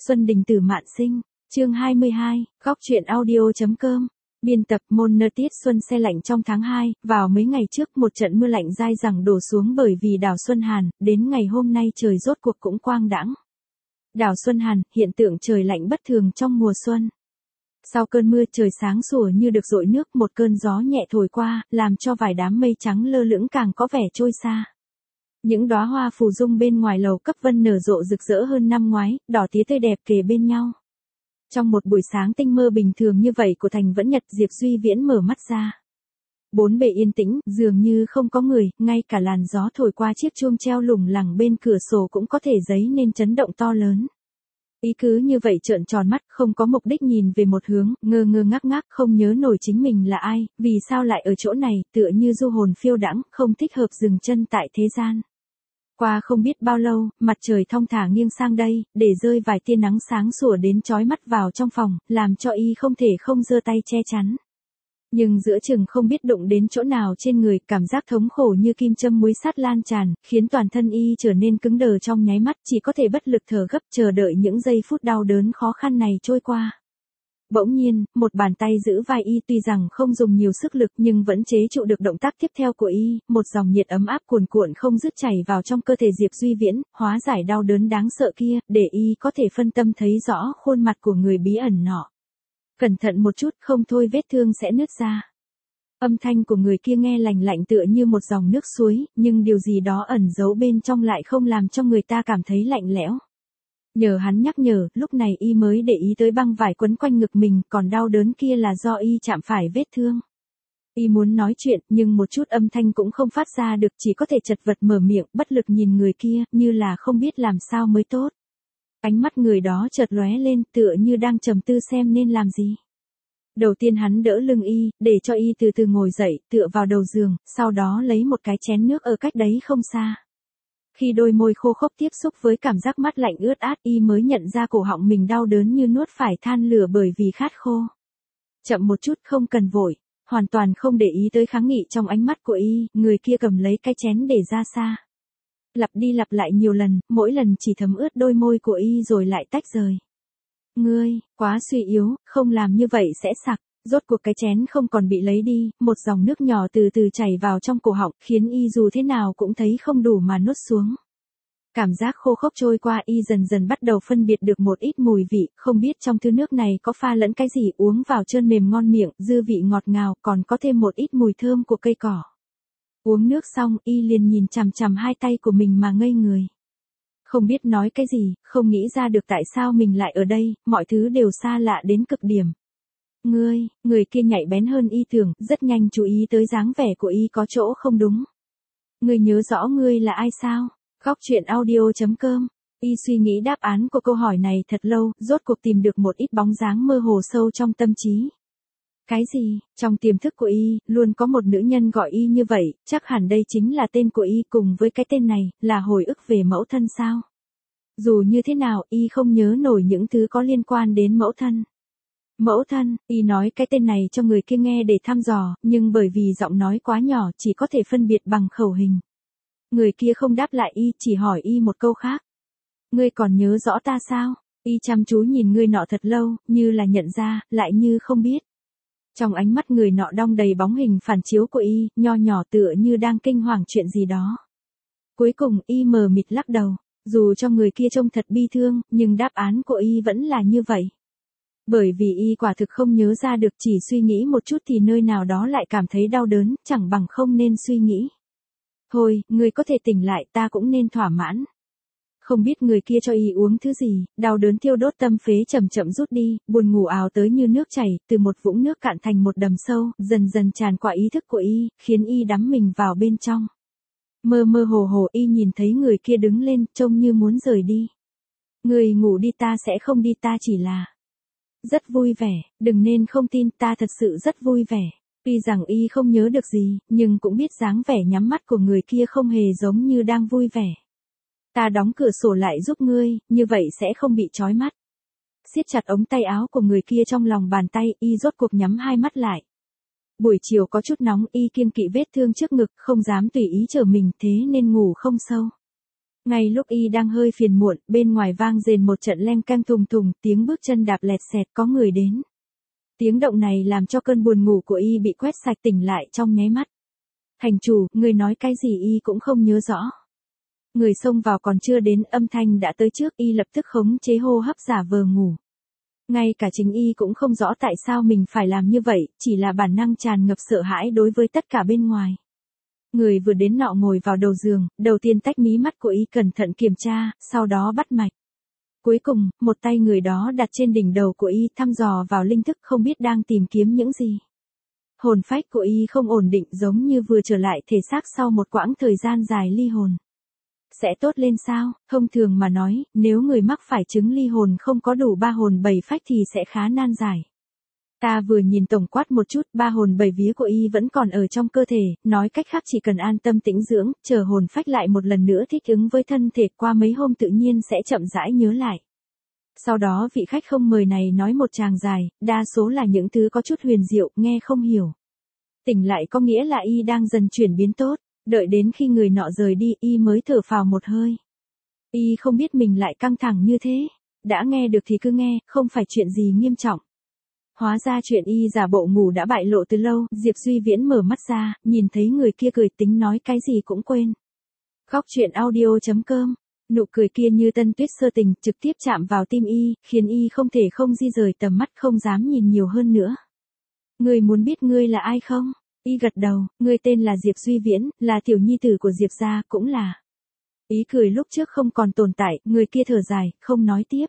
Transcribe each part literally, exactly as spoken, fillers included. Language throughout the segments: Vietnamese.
Xuân Đình Tử Mạn Sinh, chương hai mươi hai, góc truyện audio.com. Biên tập Môn Nơ Tiết Xuân. Se lạnh trong tháng hai, vào mấy ngày trước một trận mưa lạnh dai dẳng đổ xuống bởi vì đảo Xuân Hàn, đến ngày hôm nay trời rốt cuộc cũng quang đãng. Đảo Xuân Hàn, hiện tượng trời lạnh bất thường trong mùa xuân. Sau cơn mưa trời sáng sủa như được dội nước, một cơn gió nhẹ thổi qua, làm cho vài đám mây trắng lơ lửng càng có vẻ trôi xa. Những đóa hoa phù dung bên ngoài lầu cấp vân nở rộ rực rỡ hơn năm ngoái, đỏ tía tươi đẹp kề bên nhau. Trong một buổi sáng tinh mơ bình thường như vậy của thành vẫn nhật, Diệp Duy Viễn mở mắt ra. Bốn bề yên tĩnh, dường như không có người, ngay cả làn gió thổi qua chiếc chuông treo lủng lẳng bên cửa sổ cũng có thể dấy nên chấn động to lớn. Ý cứ như vậy trợn tròn mắt, không có mục đích nhìn về một hướng, ngơ ngơ ngác ngác không nhớ nổi chính mình là ai, vì sao lại ở chỗ này, tựa như du hồn phiêu đãng, không thích hợp dừng chân tại thế gian. Qua không biết bao lâu, mặt trời thong thả nghiêng sang đây, để rơi vài tia nắng sáng sủa đến chói mắt vào trong phòng, làm cho y không thể không giơ tay che chắn. Nhưng giữa chừng không biết đụng đến chỗ nào trên người, cảm giác thống khổ như kim châm muối sắt lan tràn, khiến toàn thân y trở nên cứng đờ trong nháy mắt, chỉ có thể bất lực thở gấp chờ đợi những giây phút đau đớn khó khăn này trôi qua. Bỗng nhiên, một bàn tay giữ vai y, tuy rằng không dùng nhiều sức lực nhưng vẫn chế trụ được động tác tiếp theo của y, một dòng nhiệt ấm áp cuồn cuộn không dứt chảy vào trong cơ thể Diệp Duy Viễn, hóa giải đau đớn đáng sợ kia, để y có thể phân tâm thấy rõ khuôn mặt của người bí ẩn nọ. Cẩn thận một chút, không thôi vết thương sẽ nứt ra. Âm thanh của người kia nghe lành lạnh tựa như một dòng nước suối, nhưng điều gì đó ẩn giấu bên trong lại không làm cho người ta cảm thấy lạnh lẽo. Nhờ hắn nhắc nhở, lúc này y mới để ý tới băng vải quấn quanh ngực mình, còn đau đớn kia là do y chạm phải vết thương. Y muốn nói chuyện, nhưng một chút âm thanh cũng không phát ra được, chỉ có thể chật vật mở miệng, bất lực nhìn người kia, như là không biết làm sao mới tốt. Ánh mắt người đó chợt lóe lên, tựa như đang trầm tư xem nên làm gì. Đầu tiên hắn đỡ lưng y, để cho y từ từ ngồi dậy, tựa vào đầu giường, sau đó lấy một cái chén nước ở cách đấy không xa. Khi đôi môi khô khốc tiếp xúc với cảm giác mát lạnh ướt át, y mới nhận ra cổ họng mình đau đớn như nuốt phải than lửa bởi vì khát khô. Chậm một chút, không cần vội. Hoàn toàn không để ý tới kháng nghị trong ánh mắt của y, người kia cầm lấy cái chén để ra xa. Lặp đi lặp lại nhiều lần, mỗi lần chỉ thấm ướt đôi môi của y rồi lại tách rời. Ngươi, quá suy yếu, không làm như vậy sẽ sặc. Rốt cuộc cái chén không còn bị lấy đi, một dòng nước nhỏ từ từ chảy vào trong cổ họng, khiến y dù thế nào cũng thấy không đủ mà nuốt xuống. Cảm giác khô khốc trôi qua, y dần dần bắt đầu phân biệt được một ít mùi vị, không biết trong thứ nước này có pha lẫn cái gì, uống vào trơn mềm ngon miệng, dư vị ngọt ngào, còn có thêm một ít mùi thơm của cây cỏ. Uống nước xong, y liền nhìn chằm chằm hai tay của mình mà ngây người. Không biết nói cái gì, không nghĩ ra được tại sao mình lại ở đây, mọi thứ đều xa lạ đến cực điểm. Ngươi, người kia nhạy bén hơn y tưởng, rất nhanh chú ý tới dáng vẻ của y có chỗ không đúng. Ngươi nhớ rõ ngươi là ai sao? Góc truyện audio.com. Y suy nghĩ đáp án của câu hỏi này thật lâu, rốt cuộc tìm được một ít bóng dáng mơ hồ sâu trong tâm trí. Cái gì? Trong tiềm thức của y, luôn có một nữ nhân gọi y như vậy, chắc hẳn đây chính là tên của y, cùng với cái tên này, là hồi ức về mẫu thân sao? Dù như thế nào, y không nhớ nổi những thứ có liên quan đến mẫu thân. Mẫu thân, y nói cái tên này cho người kia nghe để thăm dò, nhưng bởi vì giọng nói quá nhỏ chỉ có thể phân biệt bằng khẩu hình. Người kia không đáp lại y, chỉ hỏi y một câu khác. Ngươi còn nhớ rõ ta sao? Y chăm chú nhìn người nọ thật lâu, như là nhận ra, lại như không biết. Trong ánh mắt người nọ đong đầy bóng hình phản chiếu của y, nho nhỏ tựa như đang kinh hoàng chuyện gì đó. Cuối cùng y mờ mịt lắc đầu, dù cho người kia trông thật bi thương, nhưng đáp án của y vẫn là như vậy. Bởi vì y quả thực không nhớ ra được, chỉ suy nghĩ một chút thì nơi nào đó lại cảm thấy đau đớn, chẳng bằng không nên suy nghĩ. Thôi, người có thể tỉnh lại, ta cũng nên thỏa mãn. Không biết người kia cho y uống thứ gì, đau đớn thiêu đốt tâm phế chậm chậm rút đi, buồn ngủ ào tới như nước chảy, từ một vũng nước cạn thành một đầm sâu, dần dần tràn qua ý thức của y, khiến y đắm mình vào bên trong. Mơ mơ hồ hồ y nhìn thấy người kia đứng lên, trông như muốn rời đi. Người ngủ đi, ta sẽ không đi, ta chỉ là rất vui vẻ, đừng nên không tin, ta thật sự rất vui vẻ. Tuy rằng y không nhớ được gì, nhưng cũng biết dáng vẻ nhắm mắt của người kia không hề giống như đang vui vẻ. Ta đóng cửa sổ lại giúp ngươi, như vậy sẽ không bị chói mắt. Siết chặt ống tay áo của người kia trong lòng bàn tay, y rốt cuộc nhắm hai mắt lại. Buổi chiều có chút nóng, y kiêng kỵ vết thương trước ngực, không dám tùy ý trở mình, thế nên ngủ không sâu. Ngay lúc y đang hơi phiền muộn, bên ngoài vang rền một trận leng keng thùng thùng, tiếng bước chân đạp lẹt xẹt, có người đến. Tiếng động này làm cho cơn buồn ngủ của y bị quét sạch, tỉnh lại trong nháy mắt. Thành chủ, người nói cái gì y cũng không nhớ rõ. Người xông vào còn chưa đến, âm thanh đã tới trước, y lập tức khống chế hô hấp giả vờ ngủ. Ngay cả chính y cũng không rõ tại sao mình phải làm như vậy, chỉ là bản năng tràn ngập sợ hãi đối với tất cả bên ngoài. Người vừa đến nọ ngồi vào đầu giường, đầu tiên tách mí mắt của y cẩn thận kiểm tra, sau đó bắt mạch. Cuối cùng, một tay người đó đặt trên đỉnh đầu của y, thăm dò vào linh thức, không biết đang tìm kiếm những gì. Hồn phách của y không ổn định, giống như vừa trở lại thể xác sau một quãng thời gian dài ly hồn. Sẽ tốt lên sao? Thông thường mà nói, nếu người mắc phải chứng ly hồn không có đủ ba hồn bảy phách thì sẽ khá nan giải. Ta vừa nhìn tổng quát một chút, ba hồn bảy vía của y vẫn còn ở trong cơ thể, nói cách khác chỉ cần an tâm tĩnh dưỡng, chờ hồn phách lại một lần nữa thích ứng với thân thể, qua mấy hôm tự nhiên sẽ chậm rãi nhớ lại. Sau đó vị khách không mời này nói một tràng dài, đa số là những thứ có chút huyền diệu, nghe không hiểu. Tỉnh lại có nghĩa là y đang dần chuyển biến tốt, đợi đến khi người nọ rời đi y mới thở phào một hơi. Y không biết mình lại căng thẳng như thế, đã nghe được thì cứ nghe, không phải chuyện gì nghiêm trọng. Hóa ra chuyện y giả bộ ngủ đã bại lộ từ lâu, Diệp Duy Viễn mở mắt ra, nhìn thấy người kia cười tính nói cái gì cũng quên. Góc truyện audio chấm com, nụ cười kia như tân tuyết sơ tình, trực tiếp chạm vào tim y, khiến y không thể không di rời tầm mắt, không dám nhìn nhiều hơn nữa. Ngươi muốn biết ngươi là ai không? Y gật đầu, ngươi tên là Diệp Duy Viễn, là tiểu nhi tử của Diệp gia, cũng là. Ý cười lúc trước không còn tồn tại, người kia thở dài, không nói tiếp.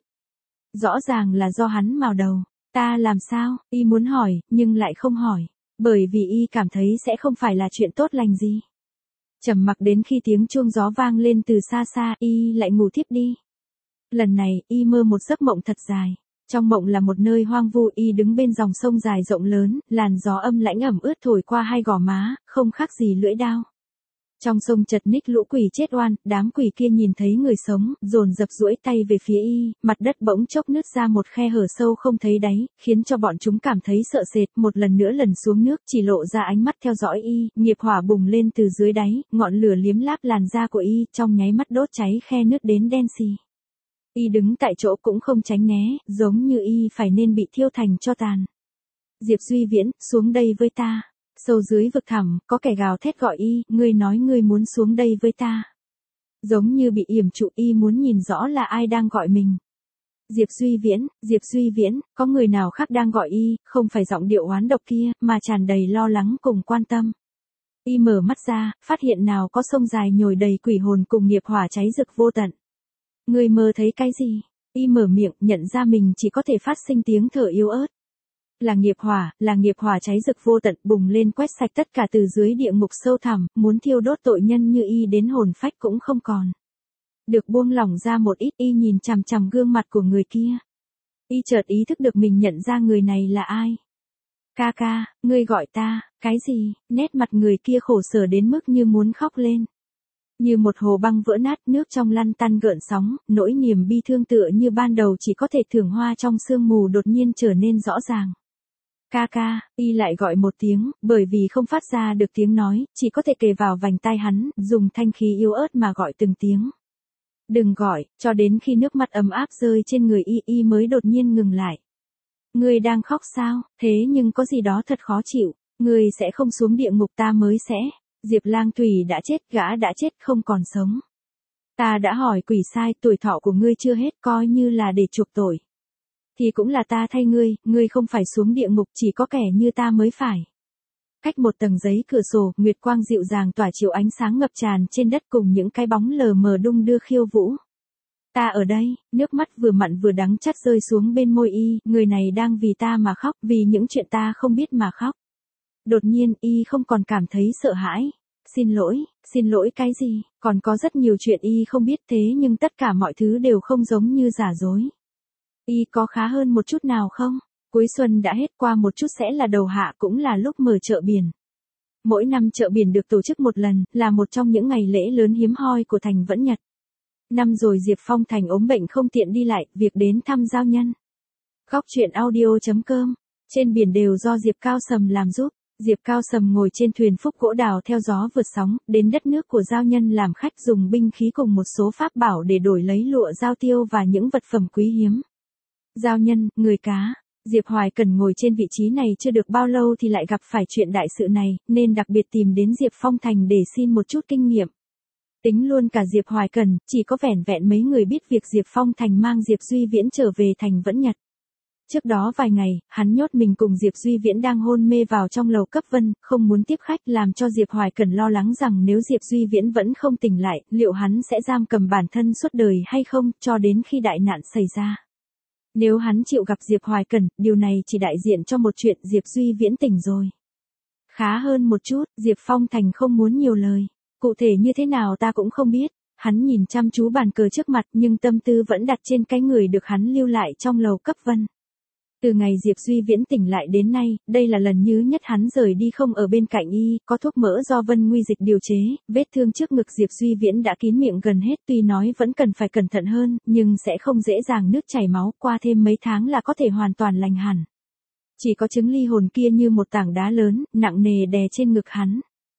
Rõ ràng là do hắn mào đầu. Ta làm sao? Y muốn hỏi, nhưng lại không hỏi. Bởi vì y cảm thấy sẽ không phải là chuyện tốt lành gì. Trầm mặc đến khi tiếng chuông gió vang lên từ xa xa, y lại ngủ thiếp đi. Lần này, y mơ một giấc mộng thật dài. Trong mộng là một nơi hoang vu, y đứng bên dòng sông dài rộng lớn, làn gió âm lãnh ẩm ướt thổi qua hai gò má, không khác gì lưỡi dao. Trong sông chật ních lũ quỷ chết oan, đám quỷ kia nhìn thấy người sống, dồn dập duỗi tay về phía y, mặt đất bỗng chốc nứt ra một khe hở sâu không thấy đáy, khiến cho bọn chúng cảm thấy sợ sệt, một lần nữa lần xuống nước, chỉ lộ ra ánh mắt theo dõi y, nghiệp hỏa bùng lên từ dưới đáy, ngọn lửa liếm láp làn da của y, trong nháy mắt đốt cháy khe nứt đến đen xì. Y đứng tại chỗ cũng không tránh né, giống như y phải nên bị thiêu thành tro tàn. Diệp Duy Viễn, xuống đây với ta. Sâu dưới vực thẳm, có kẻ gào thét gọi y, ngươi nói ngươi muốn xuống đây với ta. Giống như bị yểm trụ, y muốn nhìn rõ là ai đang gọi mình. Diệp Duy Viễn, Diệp Duy Viễn, có người nào khác đang gọi y, không phải giọng điệu oán độc kia, mà tràn đầy lo lắng cùng quan tâm. Y mở mắt ra, phát hiện nào có sông dài nhồi đầy quỷ hồn cùng nghiệp hỏa cháy rực vô tận. Ngươi mơ thấy cái gì? Y mở miệng, nhận ra mình chỉ có thể phát sinh tiếng thở yếu ớt. Là nghiệp hỏa, là nghiệp hỏa cháy rực vô tận, bùng lên quét sạch tất cả từ dưới địa ngục sâu thẳm, muốn thiêu đốt tội nhân như y đến hồn phách cũng không còn. Được buông lỏng ra một ít, y nhìn chằm chằm gương mặt của người kia. Y chợt ý thức được mình nhận ra người này là ai. Ca ca, ngươi gọi ta, cái gì? Nét mặt người kia khổ sở đến mức như muốn khóc lên. Như một hồ băng vỡ nát, nước trong lăn tăn gợn sóng, nỗi niềm bi thương tựa như ban đầu chỉ có thể thưởng hoa trong sương mù đột nhiên trở nên rõ ràng. Ca ca, y lại gọi một tiếng, bởi vì không phát ra được tiếng nói, chỉ có thể kề vào vành tai hắn, dùng thanh khí yếu ớt mà gọi từng tiếng. Đừng gọi, cho đến khi nước mắt ấm áp rơi trên người y, y mới đột nhiên ngừng lại. Ngươi đang khóc sao? Thế nhưng có gì đó thật khó chịu, ngươi sẽ không xuống địa ngục, ta mới sẽ. Diệp Lang Thủy đã chết, gã đã chết không còn sống. Ta đã hỏi quỷ sai, tuổi thọ của ngươi chưa hết, coi như là để chuộc tội. Thì cũng là ta thay ngươi, ngươi không phải xuống địa ngục, chỉ có kẻ như ta mới phải. Cách một tầng giấy cửa sổ, nguyệt quang dịu dàng tỏa chiếu ánh sáng ngập tràn trên đất cùng những cái bóng lờ mờ đung đưa khiêu vũ. Ta ở đây, nước mắt vừa mặn vừa đắng chát rơi xuống bên môi y, người này đang vì ta mà khóc, vì những chuyện ta không biết mà khóc. Đột nhiên, y không còn cảm thấy sợ hãi. Xin lỗi, xin lỗi cái gì, còn có rất nhiều chuyện y không biết, thế nhưng tất cả mọi thứ đều không giống như giả dối. Y có khá hơn một chút nào không? Cuối xuân đã hết, qua một chút sẽ là đầu hạ, cũng là lúc mở chợ biển. Mỗi năm chợ biển được tổ chức một lần, là một trong những ngày lễ lớn hiếm hoi của thành Vẫn Nhật. Năm rồi Diệp Phong Thành ốm bệnh không tiện đi lại, việc đến thăm giao nhân. Góc truyện audio chấm com, trên biển đều do Diệp Cao Sầm làm giúp. Diệp Cao Sầm ngồi trên thuyền phúc gỗ đào theo gió vượt sóng, đến đất nước của giao nhân làm khách dùng binh khí cùng một số pháp bảo để đổi lấy lụa giao tiêu và những vật phẩm quý hiếm. Giao nhân, người cá. Diệp Hoài Cần ngồi trên vị trí này chưa được bao lâu thì lại gặp phải chuyện đại sự này, nên đặc biệt tìm đến Diệp Phong Thành để xin một chút kinh nghiệm. Tính luôn cả Diệp Hoài Cần, chỉ có vẻn vẹn mấy người biết việc Diệp Phong Thành mang Diệp Duy Viễn trở về thành Vẫn Nhật. Trước đó vài ngày, hắn nhốt mình cùng Diệp Duy Viễn đang hôn mê vào trong lầu cấp vân, không muốn tiếp khách, làm cho Diệp Hoài Cần lo lắng rằng nếu Diệp Duy Viễn vẫn không tỉnh lại, liệu hắn sẽ giam cầm bản thân suốt đời hay không, cho đến khi đại nạn xảy ra. Nếu hắn chịu gặp Diệp Hoài Cần, điều này chỉ đại diện cho một chuyện Diệp Duy Viễn tỉnh rồi. Khá hơn một chút, Diệp Phong Thành không muốn nhiều lời. Cụ thể như thế nào ta cũng không biết. Hắn nhìn chăm chú bàn cờ trước mặt nhưng tâm tư vẫn đặt trên cái người được hắn lưu lại trong lầu cấp vân. Từ ngày Diệp Duy Viễn tỉnh lại đến nay, đây là lần nhứ nhất hắn rời đi không ở bên cạnh y, có thuốc mỡ do Vân Nguy Dịch điều chế, vết thương trước ngực Diệp Duy Viễn đã kín miệng gần hết, tuy nói vẫn cần phải cẩn thận hơn, nhưng sẽ không dễ dàng nước chảy máu, qua thêm mấy tháng là có thể hoàn toàn lành hẳn. Chỉ có chứng ly hồn kia như một tảng đá lớn, nặng nề đè trên ngực hắn.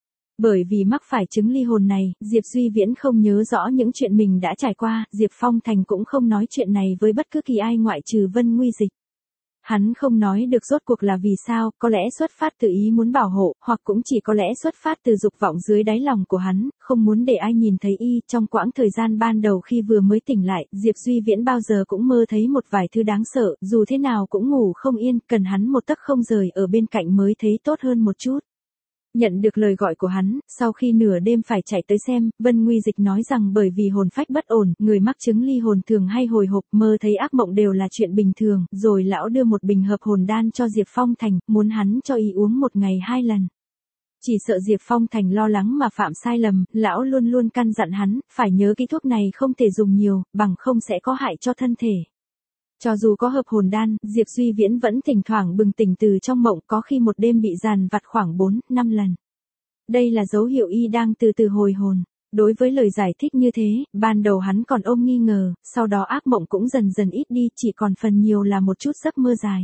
Bởi vì mắc phải chứng ly hồn này, Diệp Duy Viễn không nhớ rõ những chuyện mình đã trải qua, Diệp Phong Thành cũng không nói chuyện này với bất cứ kỳ ai ngoại trừ Vân Nguy Dịch. Hắn không nói được rốt cuộc là vì sao, có lẽ xuất phát từ ý muốn bảo hộ, hoặc cũng chỉ có lẽ xuất phát từ dục vọng dưới đáy lòng của hắn, không muốn để ai nhìn thấy y. Trong quãng thời gian ban đầu khi vừa mới tỉnh lại, Diệp Duy Viễn bao giờ cũng mơ thấy một vài thứ đáng sợ, dù thế nào cũng ngủ không yên, cần hắn một tấc không rời ở bên cạnh mới thấy tốt hơn một chút. Nhận được lời gọi của hắn, sau khi nửa đêm phải chạy tới xem, Vân Nguy Dịch nói rằng bởi vì hồn phách bất ổn, người mắc chứng ly hồn thường hay hồi hộp, mơ thấy ác mộng đều là chuyện bình thường, rồi lão đưa một bình hợp hồn đan cho Diệp Phong Thành, muốn hắn cho y uống một ngày hai lần. Chỉ sợ Diệp Phong Thành lo lắng mà phạm sai lầm, lão luôn luôn căn dặn hắn, phải nhớ cái thuốc này không thể dùng nhiều, bằng không sẽ có hại cho thân thể. Cho dù có hợp hồn đan, Diệp Duy Viễn vẫn thỉnh thoảng bừng tỉnh từ trong mộng, có khi một đêm bị dàn vặt khoảng bốn, năm lần. Đây là dấu hiệu y đang từ từ hồi hồn. Đối với lời giải thích như thế, ban đầu hắn còn ôm nghi ngờ, sau đó ác mộng cũng dần dần ít đi, chỉ còn phần nhiều là một chút giấc mơ dài.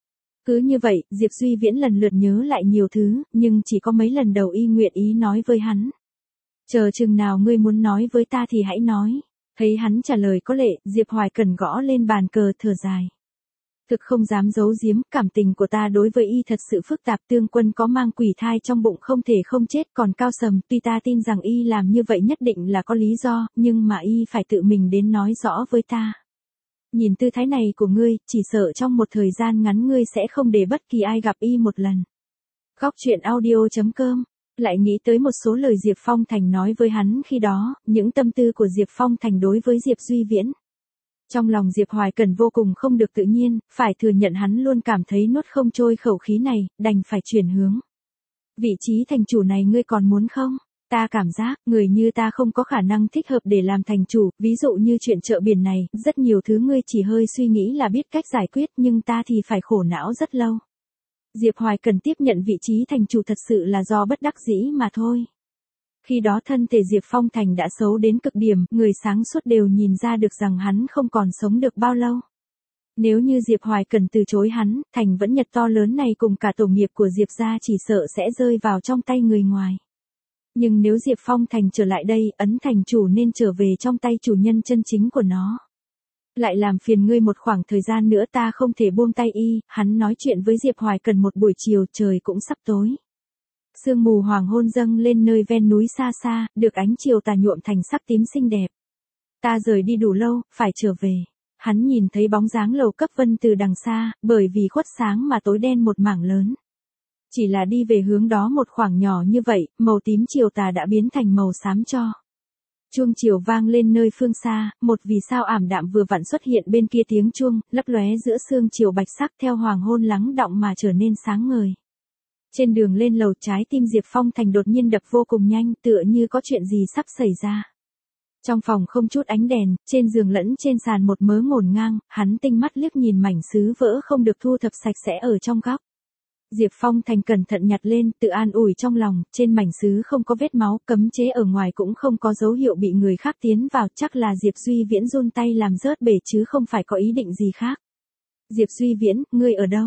Cứ như vậy, Diệp Duy Viễn lần lượt nhớ lại nhiều thứ, nhưng chỉ có mấy lần đầu y nguyện ý nói với hắn. Chờ chừng nào ngươi muốn nói với ta thì hãy nói. Thấy hắn trả lời có lệ, Diệp Hoài Cần gõ lên bàn cờ thở dài. Thực không dám giấu giếm, cảm tình của ta đối với y thật sự phức tạp, Tương Quân có mang quỷ thai trong bụng không thể không chết, còn Cao Sầm, tuy ta tin rằng y làm như vậy nhất định là có lý do, nhưng mà y phải tự mình đến nói rõ với ta. Nhìn tư thái này của ngươi, chỉ sợ trong một thời gian ngắn ngươi sẽ không để bất kỳ ai gặp y một lần. Góc truyện audio chấm com lại nghĩ tới một số lời Diệp Phong Thành nói với hắn khi đó, những tâm tư của Diệp Phong Thành đối với Diệp Duy Viễn. Trong lòng Diệp Hoài Cần vô cùng không được tự nhiên, phải thừa nhận hắn luôn cảm thấy nuốt không trôi khẩu khí này, đành phải chuyển hướng. Vị trí thành chủ này ngươi còn muốn không? Ta cảm giác, người như ta không có khả năng thích hợp để làm thành chủ, ví dụ như chuyện chợ biển này, rất nhiều thứ ngươi chỉ hơi suy nghĩ là biết cách giải quyết, nhưng ta thì phải khổ não rất lâu. Diệp Hoài Cần tiếp nhận vị trí thành chủ thật sự là do bất đắc dĩ mà thôi. Khi đó thân thể Diệp Phong Thành đã xấu đến cực điểm, người sáng suốt đều nhìn ra được rằng hắn không còn sống được bao lâu. Nếu như Diệp Hoài Cần từ chối hắn, thành Vẫn Nhật to lớn này cùng cả tổ nghiệp của Diệp gia chỉ sợ sẽ rơi vào trong tay người ngoài. Nhưng nếu Diệp Phong Thành trở lại đây, ấn thành chủ nên trở về trong tay chủ nhân chân chính của nó. Lại làm phiền ngươi một khoảng thời gian nữa, ta không thể buông tay y. Hắn nói chuyện với Diệp Hoài Cần một buổi chiều, trời cũng sắp tối. Sương mù hoàng hôn dâng lên nơi ven núi xa xa, được ánh chiều tà nhuộm thành sắc tím xinh đẹp. Ta rời đi đủ lâu, phải trở về. Hắn nhìn thấy bóng dáng lầu cấp vân từ đằng xa, bởi vì khuất sáng mà tối đen một mảng lớn. Chỉ là đi về hướng đó một khoảng nhỏ như vậy, màu tím chiều tà đã biến thành màu xám cho. Chuông chiều vang lên nơi phương xa, một vì sao ảm đạm vừa vặn xuất hiện bên kia tiếng chuông, lấp lóe giữa sương chiều bạch sắc theo hoàng hôn lắng đọng mà trở nên sáng ngời. Trên đường lên lầu, trái tim Diệp Phong Thành đột nhiên đập vô cùng nhanh, tựa như có chuyện gì sắp xảy ra. Trong phòng không chút ánh đèn, trên giường lẫn trên sàn một mớ ngổn ngang, hắn tinh mắt liếc nhìn mảnh sứ vỡ không được thu thập sạch sẽ ở trong góc. Diệp Phong Thành cẩn thận nhặt lên, tự an ủi trong lòng, trên mảnh sứ không có vết máu, cấm chế ở ngoài cũng không có dấu hiệu bị người khác tiến vào, chắc là Diệp Duy Viễn run tay làm rớt bể chứ không phải có ý định gì khác. Diệp Duy Viễn, ngươi ở đâu?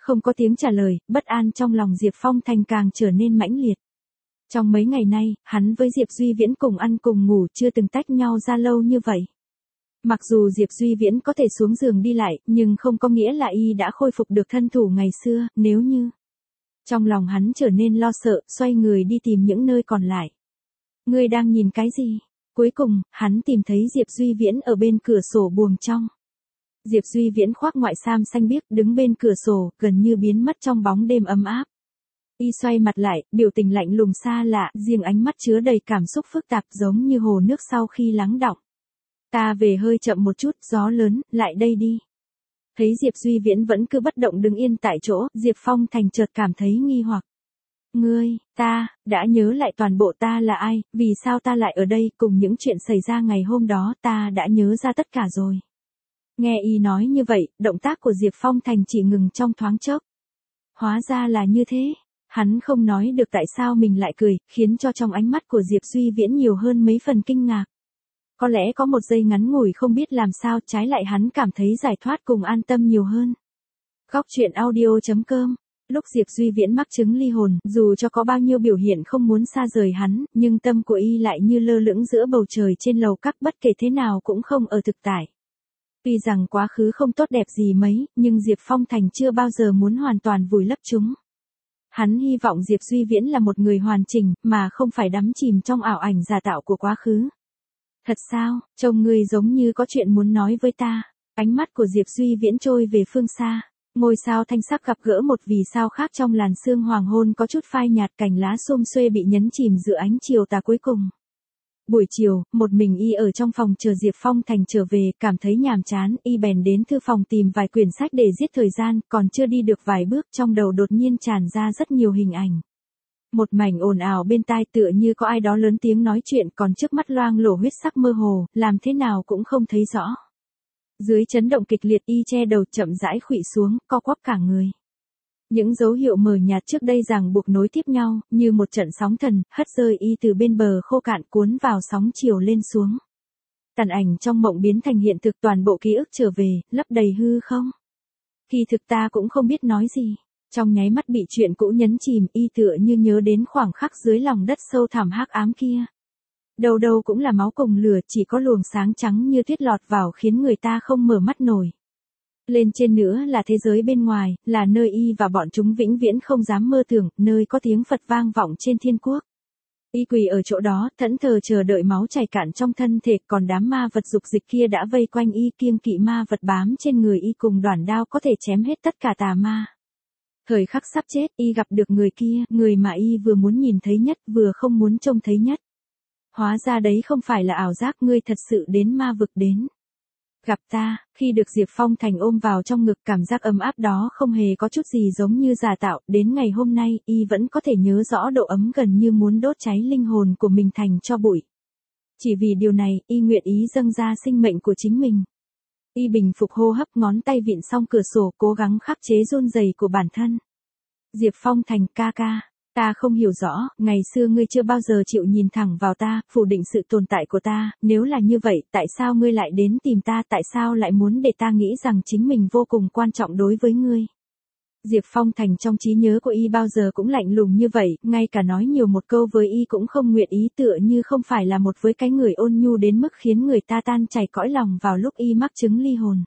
Không có tiếng trả lời, bất an trong lòng Diệp Phong Thành càng trở nên mãnh liệt. Trong mấy ngày nay, hắn với Diệp Duy Viễn cùng ăn cùng ngủ chưa từng tách nhau ra lâu như vậy. Mặc dù Diệp Duy Viễn có thể xuống giường đi lại, nhưng không có nghĩa là y đã khôi phục được thân thủ ngày xưa, nếu như. Trong lòng hắn trở nên lo sợ, xoay người đi tìm những nơi còn lại. Ngươi đang nhìn cái gì? Cuối cùng, hắn tìm thấy Diệp Duy Viễn ở bên cửa sổ buồng trong. Diệp Duy Viễn khoác ngoại sam xanh biếc đứng bên cửa sổ, gần như biến mất trong bóng đêm ấm áp. Y xoay mặt lại, biểu tình lạnh lùng xa lạ, riêng ánh mắt chứa đầy cảm xúc phức tạp giống như hồ nước sau khi lắng đọng. Ta về hơi chậm một chút, gió lớn, lại đây đi. Thấy Diệp Duy Viễn vẫn cứ bất động đứng yên tại chỗ, Diệp Phong Thành chợt cảm thấy nghi hoặc. Ngươi, ta, đã nhớ lại toàn bộ ta là ai, vì sao ta lại ở đây, cùng những chuyện xảy ra ngày hôm đó, ta đã nhớ ra tất cả rồi. Nghe y nói như vậy, động tác của Diệp Phong Thành chỉ ngừng trong thoáng chốc. Hóa ra là như thế. Hắn không nói được tại sao mình lại cười, khiến cho trong ánh mắt của Diệp Duy Viễn nhiều hơn mấy phần kinh ngạc. Có lẽ có một giây ngắn ngủi không biết làm sao, trái lại hắn cảm thấy giải thoát cùng an tâm nhiều hơn. Góc truyện audio chấm com. Lúc Diệp Duy Viễn mắc chứng ly hồn, dù cho có bao nhiêu biểu hiện không muốn xa rời hắn, nhưng tâm của y lại như lơ lửng giữa bầu trời trên lầu các, bất kể thế nào cũng không ở thực tại. Tuy rằng quá khứ không tốt đẹp gì mấy, nhưng Diệp Phong Thành chưa bao giờ muốn hoàn toàn vùi lấp chúng. Hắn hy vọng Diệp Duy Viễn là một người hoàn chỉnh, mà không phải đắm chìm trong ảo ảnh giả tạo của quá khứ. Thật sao, trông ngươi giống như có chuyện muốn nói với ta. Ánh mắt của Diệp Duy Viễn trôi về phương xa. Ngôi sao thanh sắc gặp gỡ một vì sao khác trong làn sương hoàng hôn có chút phai nhạt, cành lá xum xuê bị nhấn chìm giữa ánh chiều tà cuối cùng. Buổi chiều, một mình y ở trong phòng chờ Diệp Phong Thành trở về, cảm thấy nhàm chán, y bèn đến thư phòng tìm vài quyển sách để giết thời gian, còn chưa đi được vài bước trong đầu đột nhiên tràn ra rất nhiều hình ảnh. Một mảnh ồn ào bên tai tựa như có ai đó lớn tiếng nói chuyện, còn trước mắt loang lổ huyết sắc mơ hồ, làm thế nào cũng không thấy rõ. Dưới chấn động kịch liệt y che đầu chậm rãi khuỵu xuống, co quắp cả người. Những dấu hiệu mờ nhạt trước đây ràng buộc nối tiếp nhau, như một trận sóng thần, hất rơi y từ bên bờ khô cạn cuốn vào sóng chiều lên xuống. Tàn ảnh trong mộng biến thành hiện thực, toàn bộ ký ức trở về, lấp đầy hư không. Kỳ thực ta cũng không biết nói gì. Trong nháy mắt bị chuyện cũ nhấn chìm, y tựa như nhớ đến khoảng khắc dưới lòng đất sâu thẳm hắc ám kia. Đầu đầu cũng là máu cùng lửa, chỉ có luồng sáng trắng như tuyết lọt vào khiến người ta không mở mắt nổi. Lên trên nữa là thế giới bên ngoài, là nơi y và bọn chúng vĩnh viễn không dám mơ tưởng, nơi có tiếng Phật vang vọng trên thiên quốc. Y quỳ ở chỗ đó, thẫn thờ chờ đợi máu chảy cạn trong thân thể, còn đám ma vật dục dịch kia đã vây quanh y, kiêng kỵ ma vật bám trên người y cùng đoản đao có thể chém hết tất cả tà ma. Thời khắc sắp chết, y gặp được người kia, người mà y vừa muốn nhìn thấy nhất, vừa không muốn trông thấy nhất. Hóa ra đấy không phải là ảo giác, ngươi thật sự đến ma vực đến. Gặp ta, khi được Diệp Phong Thành ôm vào trong ngực, cảm giác ấm áp đó không hề có chút gì giống như giả tạo, đến ngày hôm nay, y vẫn có thể nhớ rõ độ ấm gần như muốn đốt cháy linh hồn của mình thành tro bụi. Chỉ vì điều này, y nguyện ý dâng ra sinh mệnh của chính mình. Y bình phục hô hấp, ngón tay vịn song cửa sổ, cố gắng khắc chế run rẩy của bản thân. Diệp Phong Thành ca ca. Ta không hiểu rõ, ngày xưa ngươi chưa bao giờ chịu nhìn thẳng vào ta, phủ định sự tồn tại của ta, nếu là như vậy, tại sao ngươi lại đến tìm ta, tại sao lại muốn để ta nghĩ rằng chính mình vô cùng quan trọng đối với ngươi? Diệp Phong Thành trong trí nhớ của y bao giờ cũng lạnh lùng như vậy, ngay cả nói nhiều một câu với y cũng không nguyện ý, tựa như không phải là một với cái người ôn nhu đến mức khiến người ta tan chảy cõi lòng vào lúc y mắc chứng ly hồn.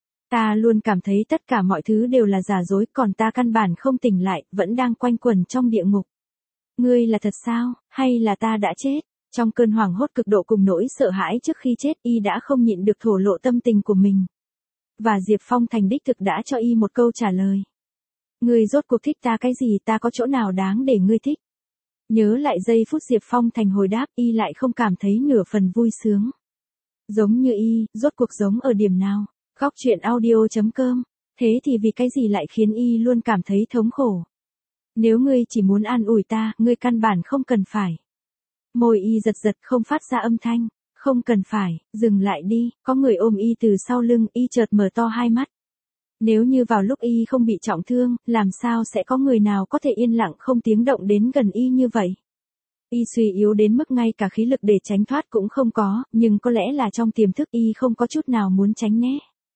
Ta luôn cảm thấy tất cả mọi thứ đều là giả dối, còn ta căn bản không tỉnh lại, vẫn đang quanh quẩn trong địa ngục. Ngươi là thật sao, hay là ta đã chết? Trong cơn hoảng hốt cực độ cùng nỗi sợ hãi trước khi chết, y đã không nhịn được thổ lộ tâm tình của mình. Và Diệp Phong Thành đích thực đã cho y một câu trả lời. Ngươi rốt cuộc thích ta cái gì, ta có chỗ nào đáng để ngươi thích? Nhớ lại giây phút Diệp Phong Thành hồi đáp, y lại không cảm thấy nửa phần vui sướng. Giống như y, rốt cuộc giống ở điểm nào? Góc truyện audio chấm com. Thế thì vì cái gì lại khiến y luôn cảm thấy thống khổ? Nếu ngươi chỉ muốn an ủi ta, ngươi căn bản không cần phải. Môi y giật giật không phát ra âm thanh. Không cần phải, dừng lại đi, có người ôm y từ sau lưng, y chợt mở to hai mắt. Nếu như vào lúc y không bị trọng thương, làm sao sẽ có người nào có thể yên lặng không tiếng động đến gần y như vậy? Y suy yếu đến mức ngay cả khí lực để tránh thoát cũng không có, nhưng có lẽ là trong tiềm thức y không có chút nào muốn tránh né.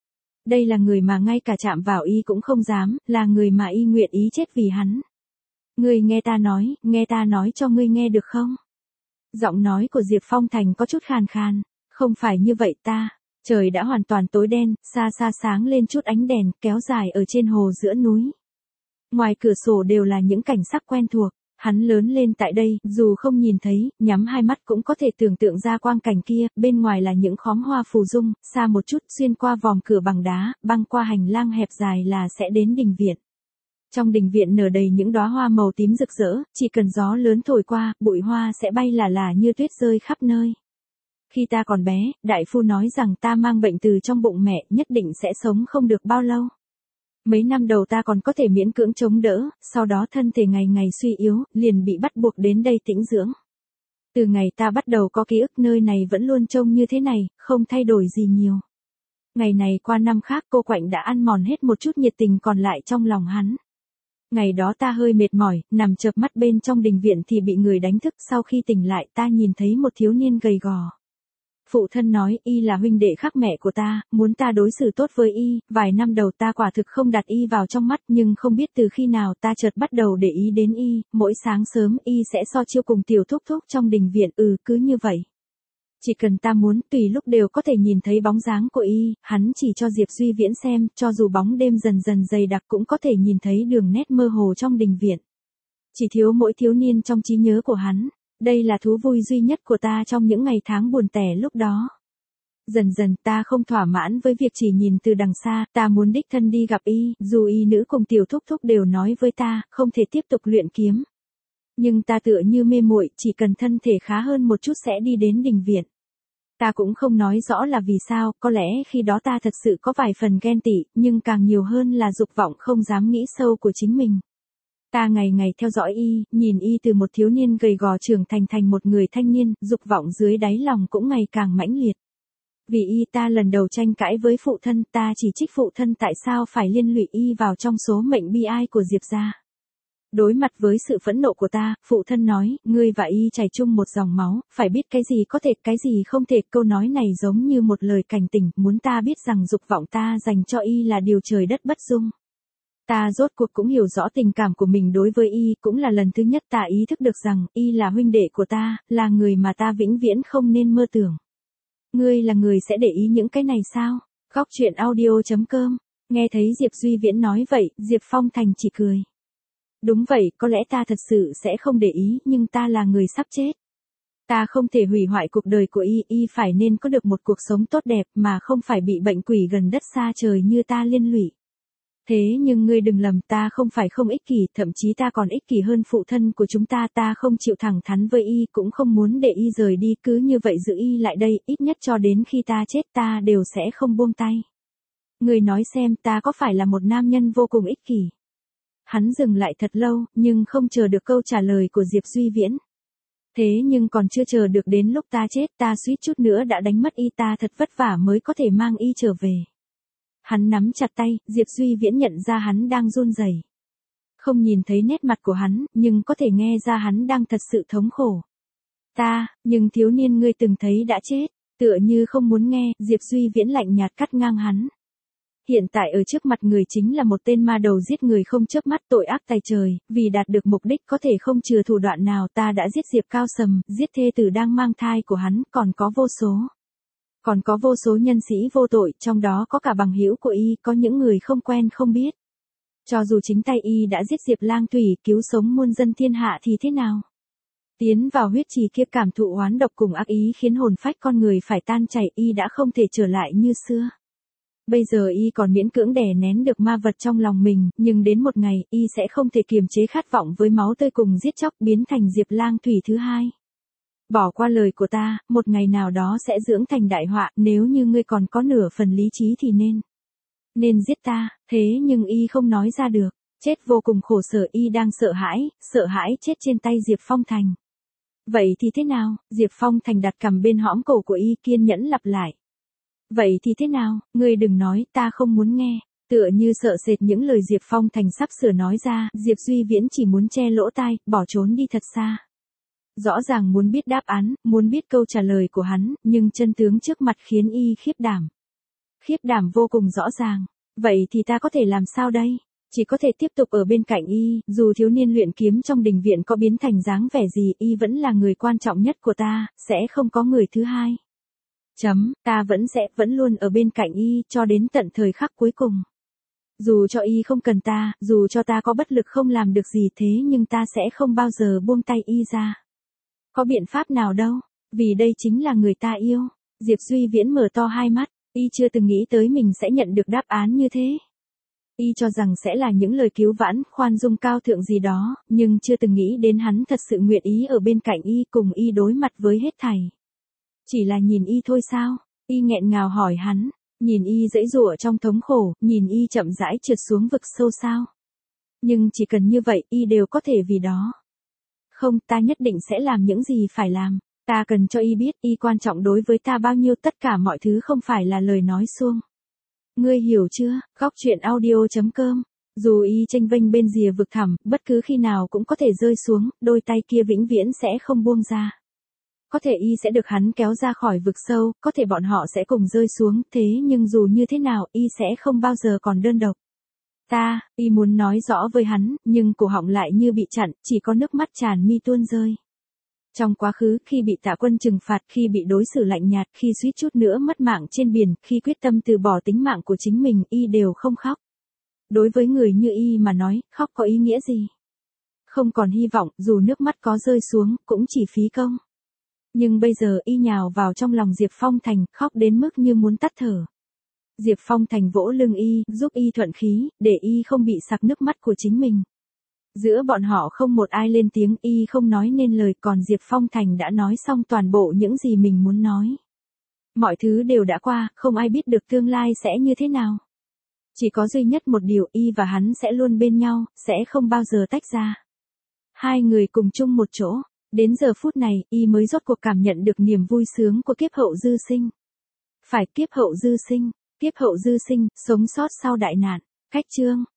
Đây là người mà ngay cả chạm vào y cũng không dám, là người mà y nguyện ý chết vì hắn. Ngươi nghe ta nói, nghe ta nói cho ngươi nghe được không? Giọng nói của Diệp Phong Thành có chút khàn khàn. Không phải như vậy ta. Trời đã hoàn toàn tối đen, xa xa sáng lên chút ánh đèn, kéo dài ở trên hồ giữa núi. Ngoài cửa sổ đều là những cảnh sắc quen thuộc. Hắn lớn lên tại đây, dù không nhìn thấy, nhắm hai mắt cũng có thể tưởng tượng ra quang cảnh kia, bên ngoài là những khóm hoa phù dung, xa một chút, xuyên qua vòm cửa bằng đá, băng qua hành lang hẹp dài là sẽ đến đình viện. Trong đình viện nở đầy những đóa hoa màu tím rực rỡ, chỉ cần gió lớn thổi qua, bụi hoa sẽ bay lả lả như tuyết rơi khắp nơi. Khi ta còn bé, đại phu nói rằng ta mang bệnh từ trong bụng mẹ, nhất định sẽ sống không được bao lâu. Mấy năm đầu ta còn có thể miễn cưỡng chống đỡ, sau đó thân thể ngày ngày suy yếu, liền bị bắt buộc đến đây tĩnh dưỡng. Từ ngày ta bắt đầu có ký ức nơi này vẫn luôn trông như thế này, không thay đổi gì nhiều. Ngày này qua năm khác cô Quạnh đã ăn mòn hết một chút nhiệt tình còn lại trong lòng hắn. Ngày đó ta hơi mệt mỏi, nằm chợp mắt bên trong đình viện thì bị người đánh thức, sau khi tỉnh lại ta nhìn thấy một thiếu niên gầy gò. Phụ thân nói y là huynh đệ khác mẹ của ta, muốn ta đối xử tốt với y, vài năm đầu ta quả thực không đặt y vào trong mắt nhưng không biết từ khi nào ta chợt bắt đầu để ý đến y, mỗi sáng sớm y sẽ so chiêu cùng tiểu thúc thúc trong đình viện, ừ cứ như vậy. Chỉ cần ta muốn, tùy lúc đều có thể nhìn thấy bóng dáng của y, hắn chỉ cho Diệp Duy Viễn xem, cho dù bóng đêm dần dần dày đặc cũng có thể nhìn thấy đường nét mơ hồ trong đình viện. Chỉ thiếu mỗi thiếu niên trong trí nhớ của hắn. Đây là thú vui duy nhất của ta trong những ngày tháng buồn tẻ lúc đó. Dần dần ta không thỏa mãn với việc chỉ nhìn từ đằng xa, ta muốn đích thân đi gặp y, dù y nữ cùng tiểu thúc thúc đều nói với ta, không thể tiếp tục luyện kiếm. Nhưng ta tựa như mê muội, chỉ cần thân thể khá hơn một chút sẽ đi đến đình viện. Ta cũng không nói rõ là vì sao, có lẽ khi đó ta thật sự có vài phần ghen tị, nhưng càng nhiều hơn là dục vọng không dám nghĩ sâu của chính mình. Ta ngày ngày theo dõi y, nhìn y từ một thiếu niên gầy gò trưởng thành thành một người thanh niên, dục vọng dưới đáy lòng cũng ngày càng mãnh liệt. Vì y ta lần đầu tranh cãi với phụ thân, ta chỉ trích phụ thân tại sao phải liên lụy y vào trong số mệnh bi ai của Diệp gia. Đối mặt với sự phẫn nộ của ta, phụ thân nói, ngươi và y chảy chung một dòng máu, phải biết cái gì có thể, cái gì không thể. Câu nói này giống như một lời cảnh tỉnh, muốn ta biết rằng dục vọng ta dành cho y là điều trời đất bất dung. Ta rốt cuộc cũng hiểu rõ tình cảm của mình đối với y, cũng là lần thứ nhất ta ý thức được rằng, y là huynh đệ của ta, là người mà ta vĩnh viễn không nên mơ tưởng. Ngươi là người sẽ để ý những cái này sao? Góc truyện audio chấm com. Nghe thấy Diệp Duy Viễn nói vậy, Diệp Phong Thành chỉ cười. Đúng vậy, có lẽ ta thật sự sẽ không để ý, nhưng ta là người sắp chết. Ta không thể hủy hoại cuộc đời của y, y phải nên có được một cuộc sống tốt đẹp mà không phải bị bệnh quỷ gần đất xa trời như ta liên lụy. Thế nhưng ngươi đừng lầm, ta không phải không ích kỷ, thậm chí ta còn ích kỷ hơn phụ thân của chúng ta, ta không chịu thẳng thắn với y, cũng không muốn để y rời đi, cứ như vậy giữ y lại đây, ít nhất cho đến khi ta chết ta đều sẽ không buông tay. Ngươi nói xem ta có phải là một nam nhân vô cùng ích kỷ? Hắn dừng lại thật lâu, nhưng không chờ được câu trả lời của Diệp Duy Viễn. Thế nhưng còn chưa chờ được đến lúc ta chết, ta suýt chút nữa đã đánh mất y, ta thật vất vả mới có thể mang y trở về. Hắn nắm chặt tay, Diệp Duy Viễn nhận ra hắn đang run rẩy. Không nhìn thấy nét mặt của hắn, nhưng có thể nghe ra hắn đang thật sự thống khổ. Ta, nhưng thiếu niên ngươi từng thấy đã chết, tựa như không muốn nghe, Diệp Duy Viễn lạnh nhạt cắt ngang hắn. Hiện tại ở trước mặt người chính là một tên ma đầu giết người không chớp mắt, tội ác tày trời, vì đạt được mục đích có thể không chừa thủ đoạn nào. Ta đã giết Diệp Cao Sầm, giết thê tử đang mang thai của hắn, còn có vô số. Còn có vô số nhân sĩ vô tội, trong đó có cả bằng hữu của y, có những người không quen không biết. Cho dù chính tay y đã giết Diệp Lang Thủy, cứu sống muôn dân thiên hạ thì thế nào? Tiến vào huyết trì kia cảm thụ oán độc cùng ác ý khiến hồn phách con người phải tan chảy, y đã không thể trở lại như xưa. Bây giờ y còn miễn cưỡng đè nén được ma vật trong lòng mình, nhưng đến một ngày, y sẽ không thể kiềm chế khát vọng với máu tươi cùng giết chóc, biến thành Diệp Lang Thủy thứ hai. Bỏ qua lời của ta, một ngày nào đó sẽ dưỡng thành đại họa, nếu như ngươi còn có nửa phần lý trí thì nên. Nên giết ta, thế nhưng y không nói ra được, chết vô cùng khổ sở, y đang sợ hãi, sợ hãi chết trên tay Diệp Phong Thành. Vậy thì thế nào? Diệp Phong Thành đặt cằm bên hõm cổ của y, kiên nhẫn lặp lại. Vậy thì thế nào, ngươi đừng nói, ta không muốn nghe. Tựa như sợ sệt những lời Diệp Phong Thành sắp sửa nói ra, Diệp Duy Viễn chỉ muốn che lỗ tai, bỏ trốn đi thật xa. Rõ ràng muốn biết đáp án, muốn biết câu trả lời của hắn, nhưng chân tướng trước mặt khiến y khiếp đảm. Khiếp đảm vô cùng rõ ràng. Vậy thì ta có thể làm sao đây? Chỉ có thể tiếp tục ở bên cạnh y, dù thiếu niên luyện kiếm trong đình viện có biến thành dáng vẻ gì, y vẫn là người quan trọng nhất của ta, sẽ không có người thứ hai. Chấm, ta vẫn sẽ, vẫn luôn ở bên cạnh y, cho đến tận thời khắc cuối cùng. Dù cho y không cần ta, dù cho ta có bất lực không làm được gì thế nhưng ta sẽ không bao giờ buông tay y ra. Có biện pháp nào đâu, vì đây chính là người ta yêu. Diệp Duy Viễn mở to hai mắt, y chưa từng nghĩ tới mình sẽ nhận được đáp án như thế. Y cho rằng sẽ là những lời cứu vãn, khoan dung cao thượng gì đó, nhưng chưa từng nghĩ đến hắn thật sự nguyện ý ở bên cạnh y, cùng y đối mặt với hết thảy. Chỉ là nhìn y thôi sao? Y nghẹn ngào hỏi hắn, nhìn y giãy giụa trong thống khổ, nhìn y chậm rãi trượt xuống vực sâu sao? Nhưng chỉ cần như vậy, y đều có thể vì đó. Không, ta nhất định sẽ làm những gì phải làm. Ta cần cho y biết y quan trọng đối với ta bao nhiêu, tất cả mọi thứ không phải là lời nói suông. Ngươi hiểu chưa? Góc truyện audio chấm com. Dù y chênh vênh bên rìa vực thẳm, bất cứ khi nào cũng có thể rơi xuống, đôi tay kia vĩnh viễn sẽ không buông ra. Có thể y sẽ được hắn kéo ra khỏi vực sâu, có thể bọn họ sẽ cùng rơi xuống, thế nhưng dù như thế nào, y sẽ không bao giờ còn đơn độc. Ta, y muốn nói rõ với hắn, nhưng cổ họng lại như bị chặn, chỉ có nước mắt tràn mi tuôn rơi. Trong quá khứ, khi bị Tạ Quân trừng phạt, khi bị đối xử lạnh nhạt, khi suýt chút nữa mất mạng trên biển, khi quyết tâm từ bỏ tính mạng của chính mình, y đều không khóc. Đối với người như y mà nói, khóc có ý nghĩa gì? Không còn hy vọng, dù nước mắt có rơi xuống, cũng chỉ phí công. Nhưng bây giờ y nhào vào trong lòng Diệp Phong Thành, khóc đến mức như muốn tắt thở. Diệp Phong Thành vỗ lưng y, giúp y thuận khí, để y không bị sặc nước mắt của chính mình. Giữa bọn họ không một ai lên tiếng, y không nói nên lời, còn Diệp Phong Thành đã nói xong toàn bộ những gì mình muốn nói. Mọi thứ đều đã qua, không ai biết được tương lai sẽ như thế nào. Chỉ có duy nhất một điều, y và hắn sẽ luôn bên nhau, sẽ không bao giờ tách ra. Hai người cùng chung một chỗ. Đến giờ phút này, y mới rốt cuộc cảm nhận được niềm vui sướng của kiếp hậu dư sinh. Phải, kiếp hậu dư sinh, kiếp hậu dư sinh, sống sót sau đại nạn. Cách chương.